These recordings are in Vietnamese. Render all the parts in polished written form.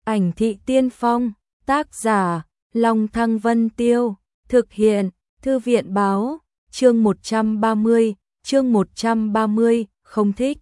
Ảnh thị tiên phong, tác giả, Long Thăng Vân Tiêu, thực hiện, Thư viện báo, chương 130, không thích.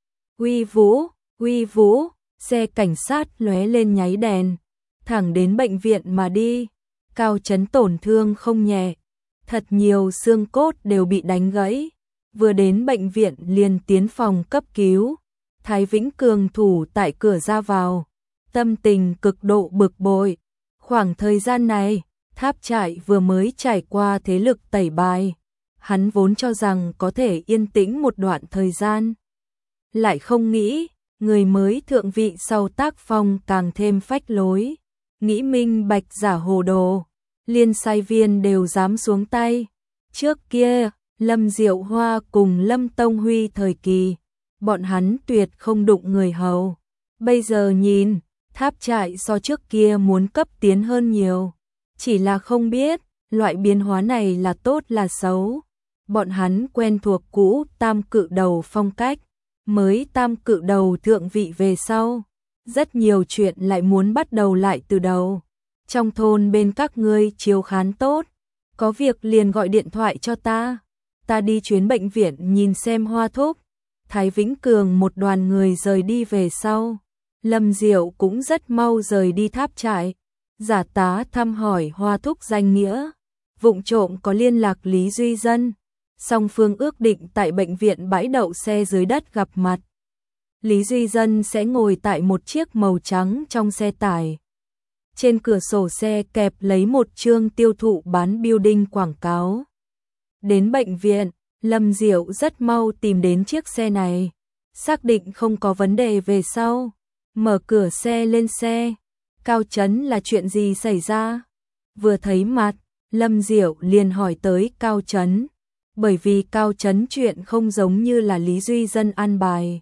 Uy Vũ, xe cảnh sát lóe lên nháy đèn, thẳng đến bệnh viện mà đi. Cao Chấn tổn thương không nhẹ, thật nhiều xương cốt đều bị đánh gãy. Vừa đến bệnh viện liền tiến phòng cấp cứu. Thái Vĩnh Cường thủ tại cửa ra vào, tâm tình cực độ bực bội. Khoảng thời gian này, Tháp Trại vừa mới trải qua thế lực tẩy bài, hắn vốn cho rằng có thể yên tĩnh một đoạn thời gian. Lại không nghĩ, người mới thượng vị sau tác phong càng thêm phách lối, nghĩ minh bạch giả hồ đồ, liên sai viên đều dám xuống tay. Trước kia, Lâm Diệu Hoa cùng Lâm Tông Huy thời kỳ, bọn hắn tuyệt không đụng người hầu. Bây giờ nhìn, Tháp Trại so trước kia muốn cấp tiến hơn nhiều. Chỉ là không biết, loại biến hóa này là tốt là xấu. Bọn hắn quen thuộc cũ tam cự đầu phong cách, mới tam cự đầu thượng vị về sau. Rất nhiều chuyện lại muốn bắt đầu lại từ đầu. Trong thôn bên các ngươi chiếu khán tốt, có việc liền gọi điện thoại cho ta. Ta đi chuyến bệnh viện nhìn xem Hoa thúc. Thái Vĩnh Cường một đoàn người rời đi về sau. Lâm Diệu cũng rất mau rời đi Tháp Trại. Giả tá thăm hỏi Hoa thúc danh nghĩa, vụng trộm có liên lạc Lý Duy Dân. Song phương ước định tại bệnh viện bãi đậu xe dưới đất gặp mặt. Lý Duy Dân sẽ ngồi tại một chiếc màu trắng trong xe tải. Trên cửa sổ xe kẹp lấy một chương tiêu thụ bán building quảng cáo. Đến bệnh viện, Lâm Diệu rất mau tìm đến chiếc xe này. Xác định không có vấn đề về sau. Mở cửa xe lên xe. Cao Chấn là chuyện gì xảy ra? Vừa thấy mặt, Lâm Diệu liền hỏi tới Cao Chấn. Bởi vì Cao Chấn chuyện không giống như là Lý Duy Dân an bài.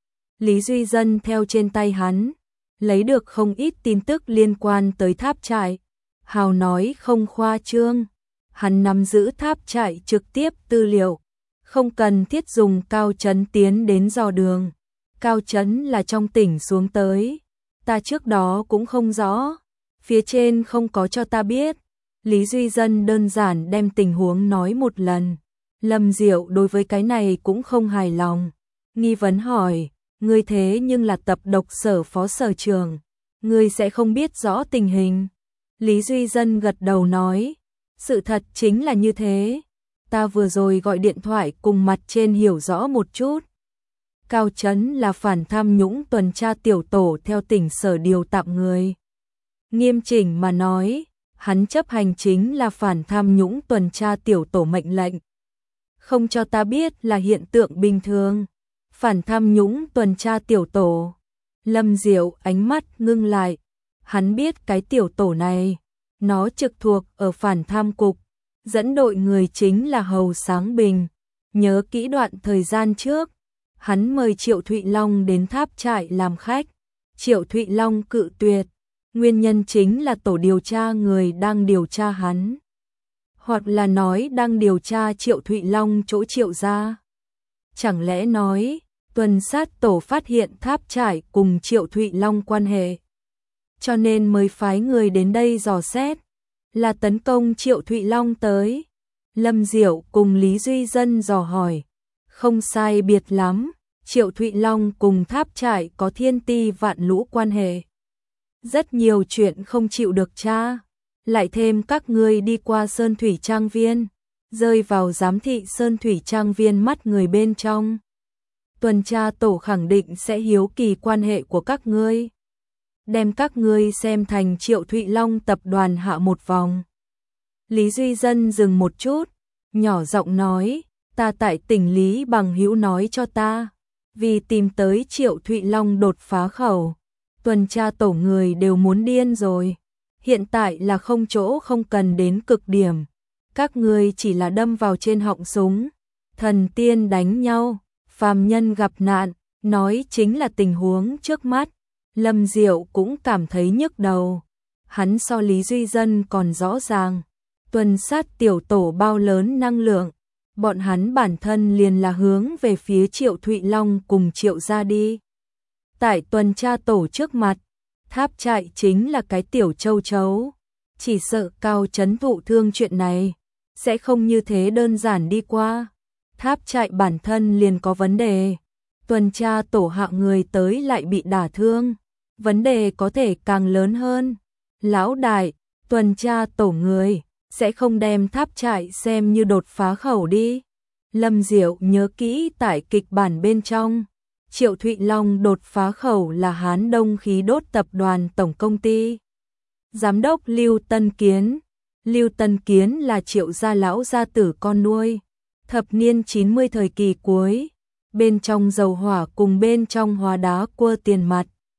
Lý Duy Dân theo trên tay hắn, lấy được không ít tin tức liên quan tới Tháp Trại. Hào nói không khoa trương, hắn nắm giữ Tháp Trại trực tiếp tư liệu, không cần thiết dùng Cao Chấn tiến đến dò đường. Cao Chấn là trong tỉnh xuống tới, ta trước đó cũng không rõ, phía trên không có cho ta biết. Lý Duy Dân đơn giản đem tình huống nói một lần. Lâm Diệu đối với cái này cũng không hài lòng, nghi vấn hỏi, ngươi thế nhưng là tập độc sở phó sở trưởng, ngươi sẽ không biết rõ tình hình. Lý Duy Dân gật đầu nói, sự thật chính là như thế, ta vừa rồi gọi điện thoại cùng mặt trên hiểu rõ một chút. Cao Chấn là phản tham nhũng tuần tra tiểu tổ theo tỉnh sở điều tạm người. Nghiêm chỉnh mà nói, hắn chấp hành chính là phản tham nhũng tuần tra tiểu tổ mệnh lệnh. Không cho ta biết là hiện tượng bình thường. Phản tham nhũng tuần tra tiểu tổ. Lâm Diệu ánh mắt ngưng lại. Hắn biết cái tiểu tổ này, nó trực thuộc ở phản tham cục. Dẫn đội người chính là Hầu Sáng Bình. Nhớ kỹ đoạn thời gian trước, hắn mời Triệu Thụy Long đến Tháp Trại làm khách. Triệu Thụy Long cự tuyệt. Nguyên nhân chính là tổ điều tra người đang điều tra hắn. Hoặc là nói đang điều tra Triệu Thụy Long chỗ Triệu gia. Chẳng lẽ nói, tuần sát tổ phát hiện Tháp Trại cùng Triệu Thụy Long quan hệ, cho nên mới phái người đến đây dò xét, là tấn công Triệu Thụy Long tới. Lâm Diệu cùng Lý Duy Dân dò hỏi, không sai biệt lắm, Triệu Thụy Long cùng Tháp Trại có thiên ti vạn lũ quan hệ. Rất nhiều chuyện không chịu được tra. Lại thêm các ngươi đi qua Sơn Thủy Trang Viên, rơi vào giám thị Sơn Thủy Trang Viên mắt người bên trong. Tuần tra tổ khẳng định sẽ hiếu kỳ quan hệ của các ngươi, đem các ngươi xem thành Triệu Thụy Long tập đoàn hạ một vòng. Lý Duy Dân dừng một chút, nhỏ giọng nói, ta tại tỉnh Lý Bằng Hữu nói cho ta, vì tìm tới Triệu Thụy Long đột phá khẩu, tuần tra tổ người đều muốn điên rồi. Hiện tại là không chỗ không cần đến cực điểm. Các ngươi chỉ là đâm vào trên họng súng. Thần tiên đánh nhau, phàm nhân gặp nạn, nói chính là tình huống trước mắt. Lâm Diệu cũng cảm thấy nhức đầu. Hắn so Lý Duy Dân còn rõ ràng. Tuần sát tiểu tổ bao lớn năng lượng. Bọn hắn bản thân liền là hướng về phía Triệu Thụy Long cùng Triệu gia đi. Tại tuần tra tổ trước mặt, Tháp Trại chính là cái tiểu châu chấu, chỉ sợ Cao Chấn thụ thương chuyện này sẽ không như thế đơn giản đi qua. Tháp Trại bản thân liền có vấn đề, tuần tra tổ hạng người tới lại bị đả thương, vấn đề có thể càng lớn hơn. Lão đại, tuần tra tổ người sẽ không đem Tháp Trại xem như đột phá khẩu đi. Lâm Diệu nhớ kỹ tại kịch bản bên trong, Triệu Thụy Long đột phá khẩu là Hán Đông Khí Đốt Tập đoàn Tổng Công ty. Giám đốc Lưu Tân Kiến. Lưu Tân Kiến là Triệu gia lão gia tử con nuôi. Thập niên 90 thời kỳ cuối, bên trong dầu hỏa cùng bên trong hóa đá cua tiền mặt.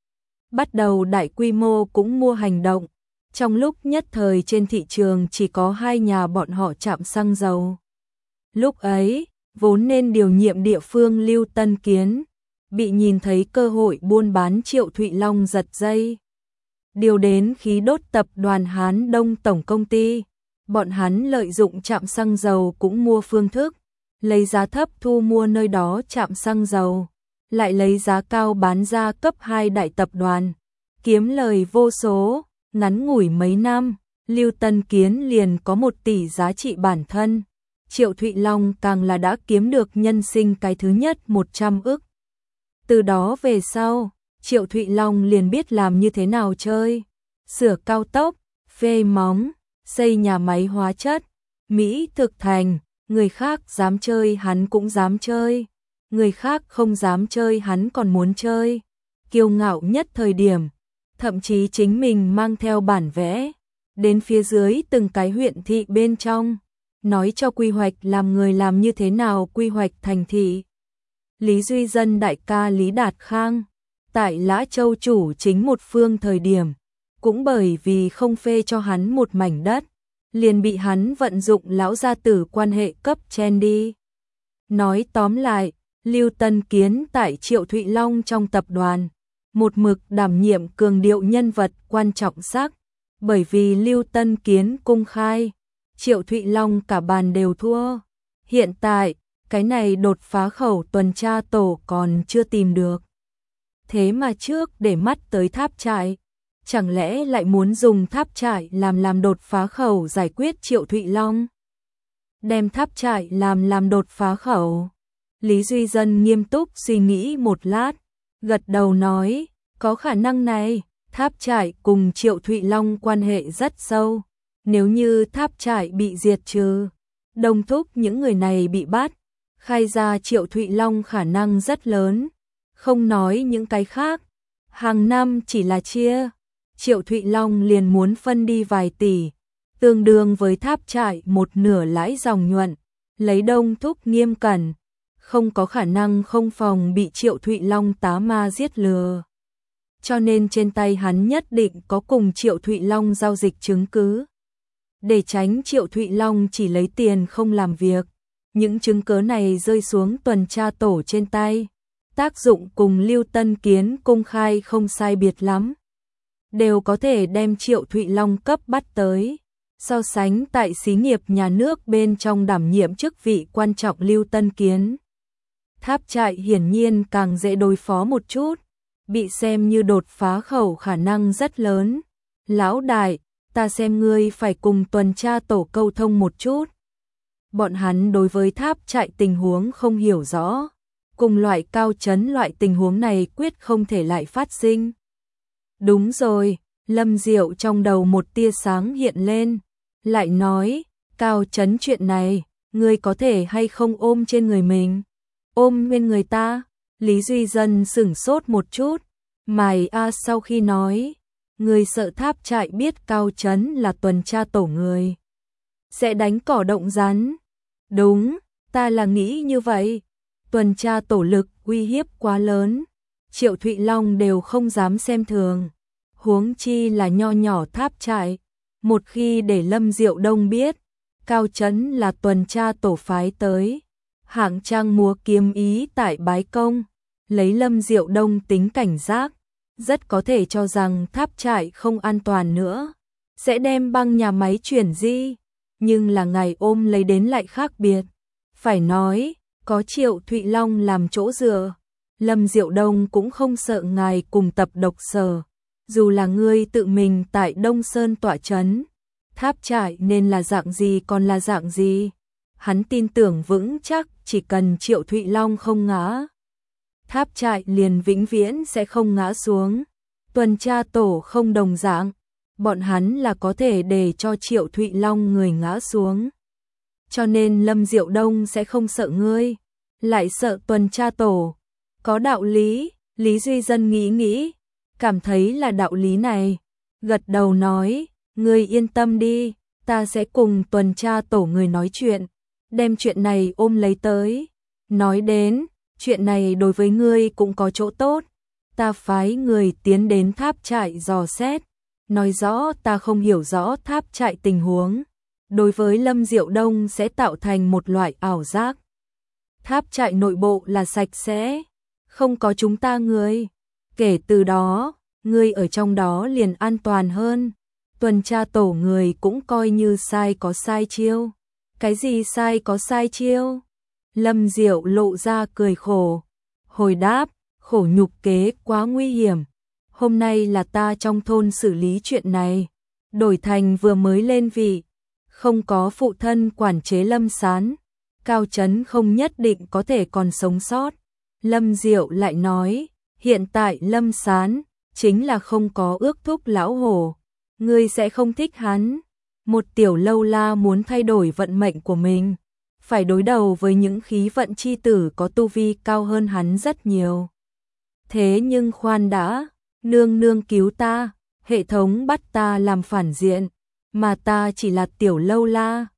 Bắt đầu đại quy mô cũng mua hành động. Trong lúc nhất thời trên thị trường chỉ có 2 nhà bọn họ chạm xăng dầu. Lúc ấy, vốn nên điều nhiệm địa phương Lưu Tân Kiến, bị nhìn thấy cơ hội buôn bán Triệu Thụy Long giật dây. Điều đến khí đốt tập đoàn Hán Đông Tổng Công ty, bọn hắn lợi dụng trạm xăng dầu cũng mua phương thức, lấy giá thấp thu mua nơi đó trạm xăng dầu, lại lấy giá cao bán ra cấp 2 đại tập đoàn, kiếm lời vô số. Ngắn ngủi mấy năm, Lưu Tân Kiến liền có 1 tỷ giá trị bản thân. Triệu Thụy Long càng là đã kiếm được nhân sinh cái thứ nhất 100 ức. Từ đó về sau, Triệu Thụy Long liền biết làm như thế nào chơi. Sửa cao tốc, phê móng, xây nhà máy hóa chất, Mỹ thực thành, người khác dám chơi hắn cũng dám chơi. Người khác không dám chơi hắn còn muốn chơi. Kiêu ngạo nhất thời điểm, thậm chí chính mình mang theo bản vẽ, đến phía dưới từng cái huyện thị bên trong, nói cho quy hoạch làm người làm như thế nào quy hoạch thành thị. Lý Duy Dân đại ca Lý Đạt Khang, tại Lã Châu chủ chính một phương thời điểm, cũng bởi vì không phê cho hắn một mảnh đất, liền bị hắn vận dụng lão gia tử quan hệ cấp chen đi. Nói tóm lại, Lưu Tân Kiến tại Triệu Thụy Long trong tập đoàn, một mực đảm nhiệm cường điệu nhân vật quan trọng sắc, bởi vì Lưu Tân Kiến công khai, Triệu Thụy Long cả bàn đều thua. Hiện tại, cái này đột phá khẩu tuần tra tổ còn chưa tìm được. Thế mà trước để mắt tới Tháp Trại, chẳng lẽ lại muốn dùng Tháp Trại làm đột phá khẩu giải quyết Triệu Thụy Long? Đem Tháp Trại làm đột phá khẩu. Lý Duy Dân nghiêm túc suy nghĩ một lát, gật đầu nói, có khả năng này. Tháp Trại cùng Triệu Thụy Long quan hệ rất sâu, nếu như Tháp Trại bị diệt trừ, Đông Thúc những người này bị bắt, khai ra Triệu Thụy Long khả năng rất lớn. Không nói những cái khác, hàng năm chỉ là chia, Triệu Thụy Long liền muốn phân đi vài tỷ, tương đương với Tháp Trại một nửa lãi dòng nhuận. Lấy Đông Thúc nghiêm cẩn, không có khả năng không phòng bị Triệu Thụy Long tá ma giết lừa. Cho nên trên tay hắn nhất định có cùng Triệu Thụy Long giao dịch chứng cứ. Để tránh Triệu Thụy Long chỉ lấy tiền không làm việc, những chứng cứ này rơi xuống tuần tra tổ trên tay, tác dụng cùng Lưu Tân Kiến công khai không sai biệt lắm, đều có thể đem Triệu Thụy Long cấp bắt tới. So sánh tại xí nghiệp nhà nước bên trong đảm nhiệm chức vị quan trọng Lưu Tân Kiến, Tháp Trại hiển nhiên càng dễ đối phó một chút, bị xem như đột phá khẩu khả năng rất lớn. Lão đại, ta xem ngươi phải cùng tuần tra tổ câu thông một chút. Bọn hắn đối với Tháp Trại tình huống không hiểu rõ, cùng loại Cao Chấn loại tình huống này quyết không thể lại phát sinh. Đúng rồi, Lâm Diệu trong đầu một tia sáng hiện lên, lại nói, Cao Chấn chuyện này, ngươi có thể hay không ôm trên người mình? Ôm bên người ta? Lý Duy Dân sửng sốt một chút, mày sau khi nói, người sợ Tháp Trại biết Cao Chấn là tuần tra tổ người, sẽ đánh cỏ động rắn. Đúng, ta là nghĩ như vậy, tuần tra tổ lực uy hiếp quá lớn, Triệu Thụy Long đều không dám xem thường, huống chi là nho nhỏ Tháp Trại. Một khi để Lâm Diệu Đông biết, Cao Chấn là tuần tra tổ phái tới, hạng trang múa kiếm ý tại bái công, lấy Lâm Diệu Đông tính cảnh giác, rất có thể cho rằng Tháp Trại không an toàn nữa, sẽ đem băng nhà máy chuyển di. Nhưng là ngày ôm lấy đến lại khác biệt. Phải nói, có Triệu Thụy Long làm chỗ dựa, Lâm Diệu Đông cũng không sợ ngài cùng tập độc sở. dù là ngươi tự mình tại Đông Sơn tọa trấn, tháp trại nên là dạng gì còn là dạng gì. Hắn tin tưởng vững chắc chỉ cần Triệu Thụy Long không ngã, tháp trại liền vĩnh viễn sẽ không ngã xuống. Tuần tra tổ không đồng dạng, bọn hắn là có thể để cho Triệu Thụy Long người ngã xuống. Cho nên Lâm Diệu Đông sẽ không sợ ngươi, lại sợ tuần tra tổ. Có đạo lý, Lý Duy Dân nghĩ nghĩ, cảm thấy là đạo lý này. Gật đầu nói, ngươi yên tâm đi, ta sẽ cùng tuần tra tổ người nói chuyện, đem chuyện này ôm lấy tới. Nói đến, chuyện này đối với ngươi cũng có chỗ tốt. Ta phái người tiến đến tháp trại dò xét, nói rõ ta không hiểu rõ tháp trại tình huống. Đối với Lâm Diệu Đông sẽ tạo thành một loại ảo giác. Tháp trại nội bộ là sạch sẽ, không có chúng ta người. Kể từ đó, ngươi ở trong đó liền an toàn hơn. Tuần tra tổ người cũng coi như sai có sai chiêu. Cái gì sai có sai chiêu? Lâm Diệu lộ ra cười khổ. Hồi đáp, khổ nhục kế quá nguy hiểm. Hôm nay là ta trong thôn xử lý chuyện này. Đổi thành vừa mới lên vị, không có phụ thân quản chế Lâm Sán, Cao Chấn không nhất định có thể còn sống sót. Lâm Diệu lại nói, hiện tại Lâm Sán chính là không có ước thúc lão hổ. Ngươi sẽ không thích hắn. Một tiểu lâu la muốn thay đổi vận mệnh của mình, phải đối đầu với những khí vận chi tử có tu vi cao hơn hắn rất nhiều. Thế nhưng khoan đã, nương nương cứu ta, hệ thống bắt ta làm phản diện, mà ta chỉ là tiểu lâu la,